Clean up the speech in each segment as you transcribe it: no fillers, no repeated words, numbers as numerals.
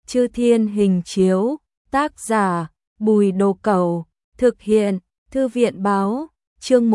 Chư Thiên Hình Chiếu, tác giả Bùi Đồ Cẩu, thực hiện Thư viện Báo, chương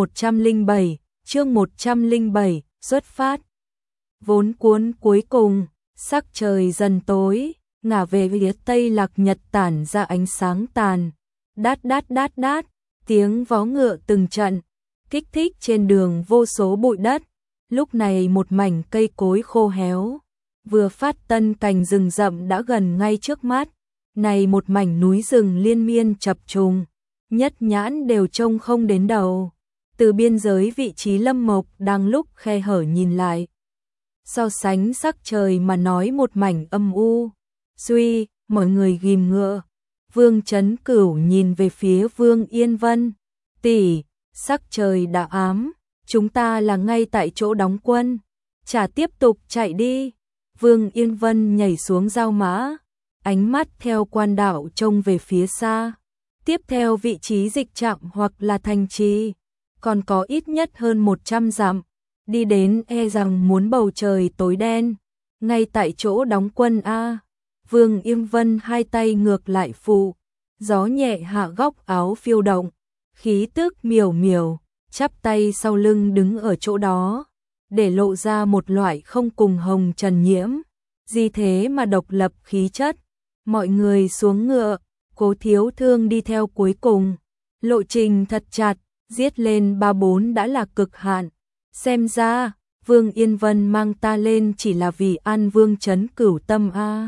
107, xuất phát. Vốn cuốn cuối cùng, sắc trời dần tối, ngả về phía tây lạc nhật tản ra ánh sáng tàn. Đát đát đát đát, tiếng vó ngựa từng trận, kích thích trên đường vô số bụi đất. Lúc này một mảnh cây cối khô héo, vừa phát tân cành rừng rậm đã gần ngay trước mắt. Này một mảnh núi rừng liên miên chập trùng, nhất nhãn đều trông không đến đầu. Từ biên giới vị trí Lâm Mộc đang lúc khe hở nhìn lại, so sánh sắc trời mà nói một mảnh âm u. Suy, mọi người ghim ngựa. Vương Chấn Cửu nhìn về phía Vương Yên Vân. Tỷ, sắc trời đã ám, chúng ta là ngay tại chỗ đóng quân, chả tiếp tục chạy đi. Vương Yên Vân nhảy xuống giao mã, ánh mắt theo quan đạo trông về phía xa. Tiếp theo vị trí dịch trạm hoặc là thành trì, còn có ít nhất hơn 100 dặm. Đi đến e rằng muốn bầu trời tối đen, ngay tại chỗ đóng quân a. Vương Yên Vân hai tay ngược lại phụ, gió nhẹ hạ góc áo phiêu động, khí tức miểu miểu, chắp tay sau lưng đứng ở chỗ đó, để lộ ra một loại không cùng hồng trần nhiễm, gì thế mà độc lập khí chất. Mọi người xuống ngựa, Cố Thiếu Thương đi theo cuối cùng, lộ trình thật chặt, giết lên 3-4 đã là cực hạn. Xem ra, Vương Yên Vân mang ta lên chỉ là vì ăn Vương Chấn Cửu tâm a.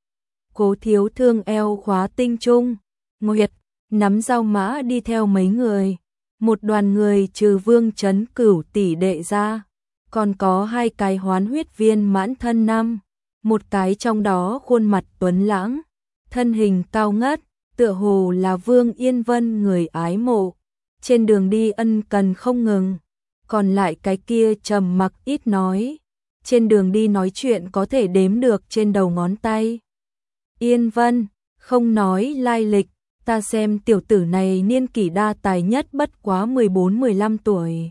Cố Thiếu Thương eo khóa tinh trung, Nguyệt nắm dao mã đi theo mấy người. Một đoàn người trừ Vương Chấn Cửu tỷ đệ ra, còn có 2 cái hoán huyết viên mãn thân năm, một cái trong đó khuôn mặt tuấn lãng, thân hình cao ngất, tựa hồ là Vương Yên Vân người ái mộ, trên đường đi ân cần không ngừng. Còn lại cái kia trầm mặc ít nói, trên đường đi nói chuyện có thể đếm được trên đầu ngón tay. Yên Vân, không nói lai lịch, ta xem tiểu tử này niên kỷ đa tài nhất bất quá 14-15 tuổi.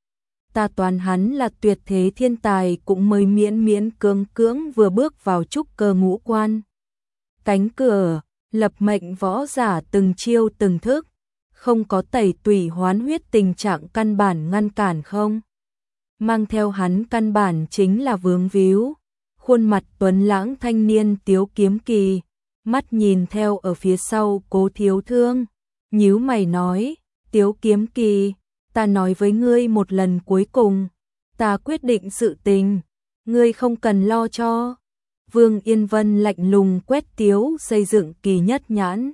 Ta toán hắn là tuyệt thế thiên tài cũng mới miễn miễn cưỡng vừa bước vào trúc cơ ngũ quan. Cánh cửa, lập mệnh võ giả từng chiêu từng thức, không có tẩy tủy hoán huyết tình trạng căn bản ngăn cản không. Mang theo hắn căn bản chính là vướng víu. Khuôn mặt tuấn lãng thanh niên Tiếu Kiếm Kỳ, mắt nhìn theo ở phía sau Cố Thiếu Thương, nhíu mày nói, Tiếu Kiếm Kỳ, ta nói với ngươi một lần cuối cùng, ta quyết định sự tình, ngươi không cần lo cho. Vương Yên Vân lạnh lùng quét Tiếu xây dựng Kỳ nhất nhãn,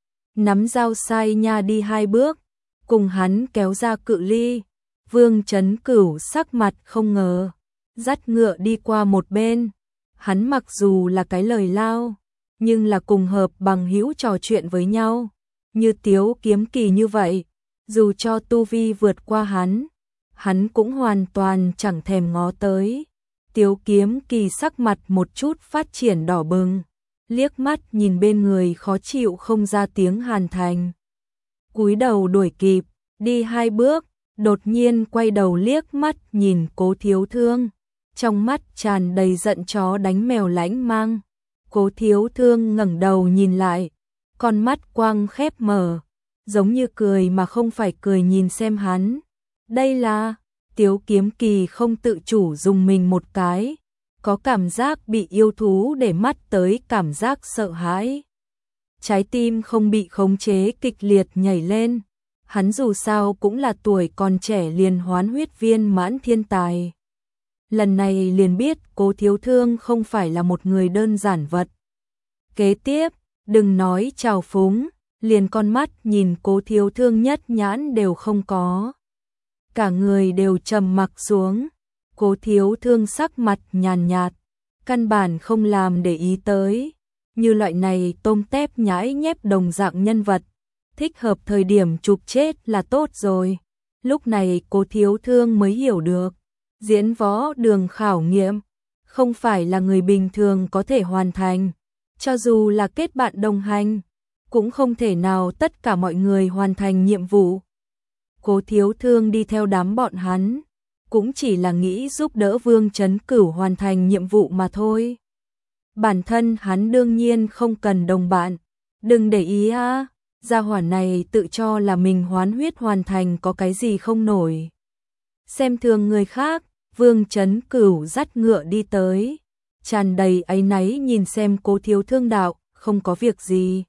nắm dao sai nha đi 2 bước, cùng hắn kéo ra cự ly. Vương Chấn Cửu sắc mặt không ngờ, dắt ngựa đi qua một bên. Hắn mặc dù là cái lời lao, nhưng là cùng hợp bằng hữu trò chuyện với nhau. Như Tiếu Kiếm Kỳ như vậy, dù cho tu vi vượt qua hắn cũng hoàn toàn chẳng thèm ngó tới. Tiếu Kiếm Kỳ sắc mặt một chút phát triển đỏ bừng, liếc mắt nhìn bên người khó chịu không ra tiếng hàn thành. Cúi đầu đuổi kịp, đi 2 bước, đột nhiên quay đầu liếc mắt nhìn Cố Thiếu Thương, trong mắt tràn đầy giận chó đánh mèo lãnh mang. Cố Thiếu Thương ngẩng đầu nhìn lại, con mắt quang khép mở, giống như cười mà không phải cười nhìn xem hắn. Đây là, Tiếu Kiếm Kỳ không tự chủ dùng mình một cái, có cảm giác bị yêu thú để mắt tới cảm giác sợ hãi. Trái tim không bị khống chế kịch liệt nhảy lên, hắn dù sao cũng là tuổi còn trẻ liền hoán huyết viên mãn thiên tài. Lần này liền biết Cố Thiếu Thương không phải là một người đơn giản vật. Kế tiếp, đừng nói trào phúng, liền con mắt nhìn Cố Thiếu Thương nhất nhãn đều không có. Cả người đều trầm mặc xuống. Cố Thiếu Thương sắc mặt nhàn nhạt, căn bản không làm để ý tới. Như loại này tôm tép nhãi nhép đồng dạng nhân vật, thích hợp thời điểm chụp chết là tốt rồi. Lúc này Cố Thiếu Thương mới hiểu được, diễn võ đường khảo nghiệm không phải là người bình thường có thể hoàn thành. Cho dù là kết bạn đồng hành, cũng không thể nào tất cả mọi người hoàn thành nhiệm vụ. Cố Thiếu Thương đi theo đám bọn hắn, cũng chỉ là nghĩ giúp đỡ Vương Chấn Cửu hoàn thành nhiệm vụ mà thôi. Bản thân hắn đương nhiên không cần đồng bạn. Đừng để ý á, gia hỏa này tự cho là mình hoán huyết hoàn thành có cái gì không nổi. Xem thường người khác, Vương Chấn Cửu dắt ngựa đi tới, tràn đầy áy náy nhìn xem Cố Thiếu Thương đạo, không có việc gì.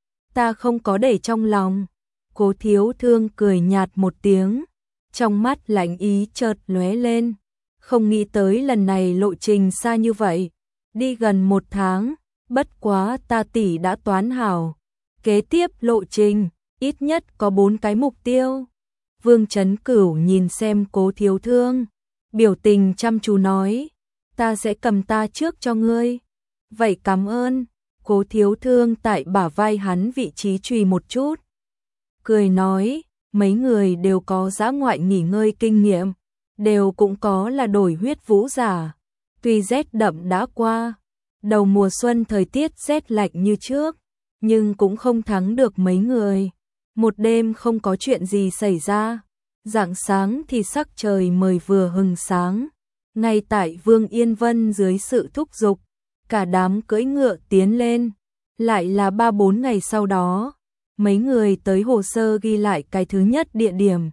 Ta không có để trong lòng. Cố Thiếu Thương cười nhạt một tiếng, trong mắt lạnh ý chợt lóe lên. Không nghĩ tới lần này lộ trình xa như vậy, đi gần 1 tháng, bất quá ta tỷ đã toán hảo. Kế tiếp lộ trình, ít nhất có 4 cái mục tiêu. Vương Chấn Cửu nhìn xem Cố Thiếu Thương, biểu tình chăm chú nói, ta sẽ cầm ta trước cho ngươi. Vậy cảm ơn. Cố Thiếu Thương tại bả vai hắn vị trí chùy một chút. Cười nói, mấy người đều có dã ngoại nghỉ ngơi kinh nghiệm, đều cũng có là đổi huyết vũ giả. Tuy rét đậm đã qua, đầu mùa xuân thời tiết rét lạnh như trước, nhưng cũng không thắng được mấy người. Một đêm không có chuyện gì xảy ra, rạng sáng thì sắc trời mời vừa hừng sáng. Ngay tại Vương Yên Vân dưới sự thúc giục, cả đám cưỡi ngựa tiến lên. Lại là 3-4 ngày sau đó, mấy người tới hồ sơ ghi lại cái thứ nhất địa điểm.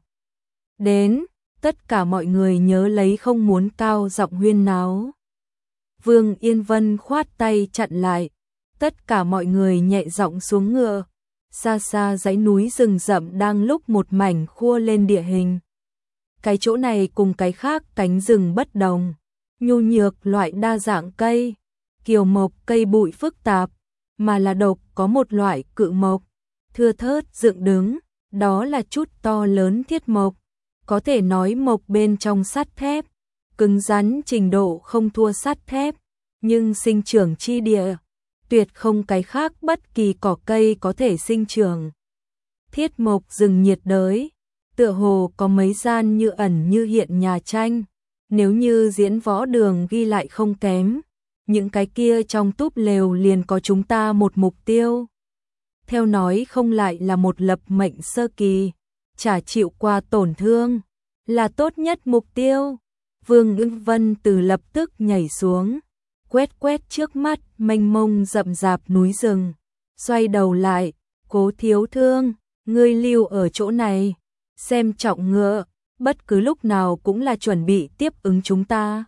Đến, tất cả mọi người nhớ lấy không muốn cao giọng huyên náo. Vương Yên Vân khoát tay chặn lại, tất cả mọi người nhẹ giọng xuống ngựa. Xa xa dãy núi rừng rậm đang lúc một mảnh khua lên địa hình. Cái chỗ này cùng cái khác cánh rừng bất đồng, nhu nhược loại đa dạng cây, kiều mộc cây bụi phức tạp, mà là độc có một loại cự mộc, thưa thớt dựng đứng, đó là chút to lớn thiết mộc, có thể nói mộc bên trong sắt thép, cứng rắn trình độ không thua sắt thép, nhưng sinh trưởng chi địa, tuyệt không cái khác bất kỳ cỏ cây có thể sinh trưởng. Thiết mộc rừng nhiệt đới, tựa hồ có mấy gian như ẩn như hiện nhà tranh, nếu như diễn võ đường ghi lại không kém, những cái kia trong túp lều liền có chúng ta một mục tiêu. Theo nói không lại là một lập mệnh sơ kỳ, chả chịu qua tổn thương, là tốt nhất mục tiêu. Vương Ưng Vân từ lập tức nhảy xuống, quét quét trước mắt mênh mông rậm rạp núi rừng, xoay đầu lại, Cố Thiếu Thương, ngươi lưu ở chỗ này, xem trọng ngựa, bất cứ lúc nào cũng là chuẩn bị tiếp ứng chúng ta.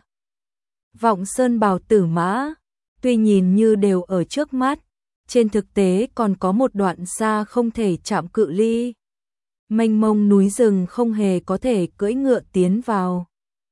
Vọng Sơn Bào Tử Mã, tuy nhìn như đều ở trước mắt, trên thực tế còn có một đoạn xa không thể chạm cự ly. Mênh mông núi rừng không hề có thể cưỡi ngựa tiến vào.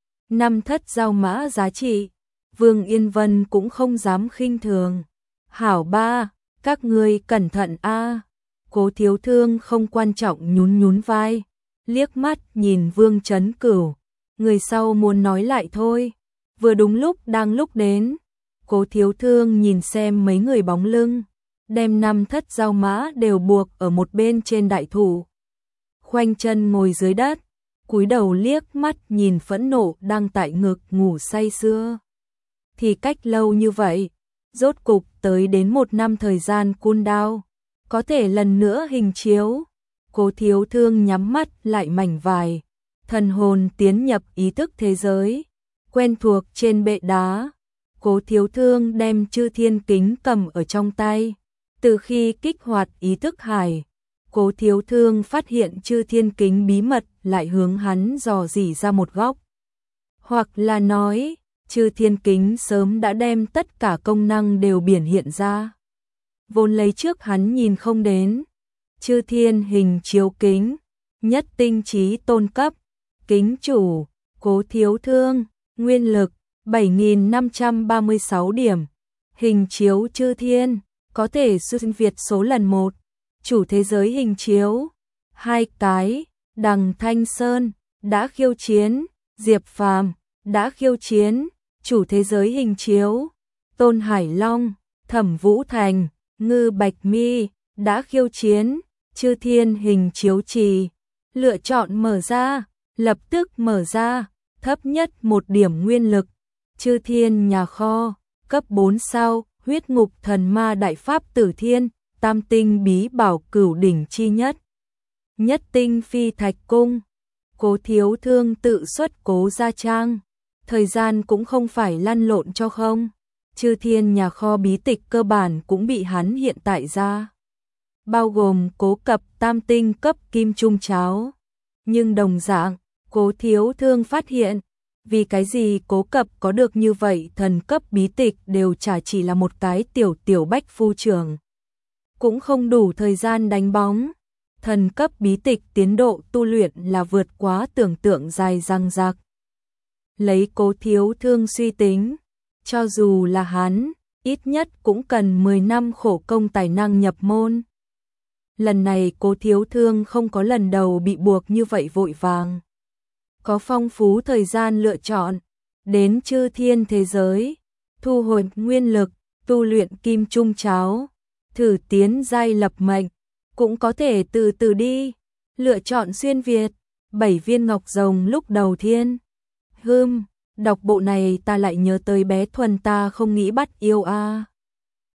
5 thất giao mã giá trị, Vương Yên Vân cũng không dám khinh thường. Hảo ba, các ngươi cẩn thận a. Cố Thiếu Thương không quan trọng nhún nhún vai, liếc mắt nhìn Vương Chấn Cửu, người sau muốn nói lại thôi. Vừa đúng lúc đang lúc đến, Cố Thiếu Thương nhìn xem mấy người bóng lưng, đem 5 thất giao mã đều buộc ở một bên trên đại thụ. Khoanh chân ngồi dưới đất, cúi đầu liếc mắt nhìn phẫn nộ đang tại ngực ngủ say sưa. Thì cách lâu như vậy, rốt cục tới đến 1 năm thời gian cooldown, có thể lần nữa hình chiếu. Cố Thiếu Thương nhắm mắt lại mảnh vải, thần hồn tiến nhập ý thức thế giới, quen thuộc trên bệ đá. Cố Thiếu Thương đem Chư Thiên Kính cầm ở trong tay, từ khi kích hoạt ý thức hải, Cố Thiếu Thương phát hiện Chư Thiên Kính bí mật lại hướng hắn dò dỉ ra một góc. Hoặc là nói, Chư Thiên Kính sớm đã đem tất cả công năng đều biển hiện ra. Vốn lấy trước hắn nhìn không đến. Chư Thiên Hình Chiếu Kính, nhất tinh trí tôn cấp, kính chủ, Cố Thiếu Thương, nguyên lực, 7.536 điểm. Hình chiếu Chư Thiên, có thể xuyên Việt số lần 1. Chủ thế giới hình chiếu, 2 cái, Đằng Thanh Sơn, đã khiêu chiến, Diệp Phàm, đã khiêu chiến, chủ thế giới hình chiếu, Tôn Hải Long, Thẩm Vũ Thành, Ngư Bạch Mi, đã khiêu chiến, Chư Thiên Hình Chiếu Trì, lựa chọn mở ra, lập tức mở ra, thấp nhất 1 điểm nguyên lực, Chư Thiên Nhà Kho, cấp 4 sao, Huyết Ngục Thần Ma Đại Pháp Tử Thiên, Tam Tinh Bí Bảo Cửu Đỉnh Chi Nhất, Nhất Tinh Phi Thạch Cung. Cố Thiếu Thương tự xuất Cố gia trang, thời gian cũng không phải lăn lộn cho không, Chư thiên nhà kho bí tịch cơ bản cũng bị hắn hiện tại ra, bao gồm Cố Cập tam tinh cấp kim trung cháo. Nhưng đồng dạng, Cố Thiếu Thương phát hiện, vì cái gì Cố Cập có được như vậy thần cấp bí tịch đều chả chỉ là một cái tiểu bách phu trưởng. Cũng không đủ thời gian đánh bóng. Thần cấp bí tịch tiến độ tu luyện là vượt quá tưởng tượng dài dằng dặc. Lấy Cố Thiếu Thương suy tính, cho dù là hắn, ít nhất cũng cần 10 năm khổ công tài năng nhập môn. Lần này Cố Thiếu Thương không có lần đầu bị buộc như vậy vội vàng. Có phong phú thời gian lựa chọn, đến chư thiên thế giới, thu hồi nguyên lực, tu luyện kim trung cháo, thử tiến giai lập mệnh, cũng có thể từ từ đi, lựa chọn xuyên Việt, 7 viên ngọc rồng lúc đầu thiên. Đọc bộ này ta lại nhớ tới bé Thuần ta không nghĩ bắt yêu a.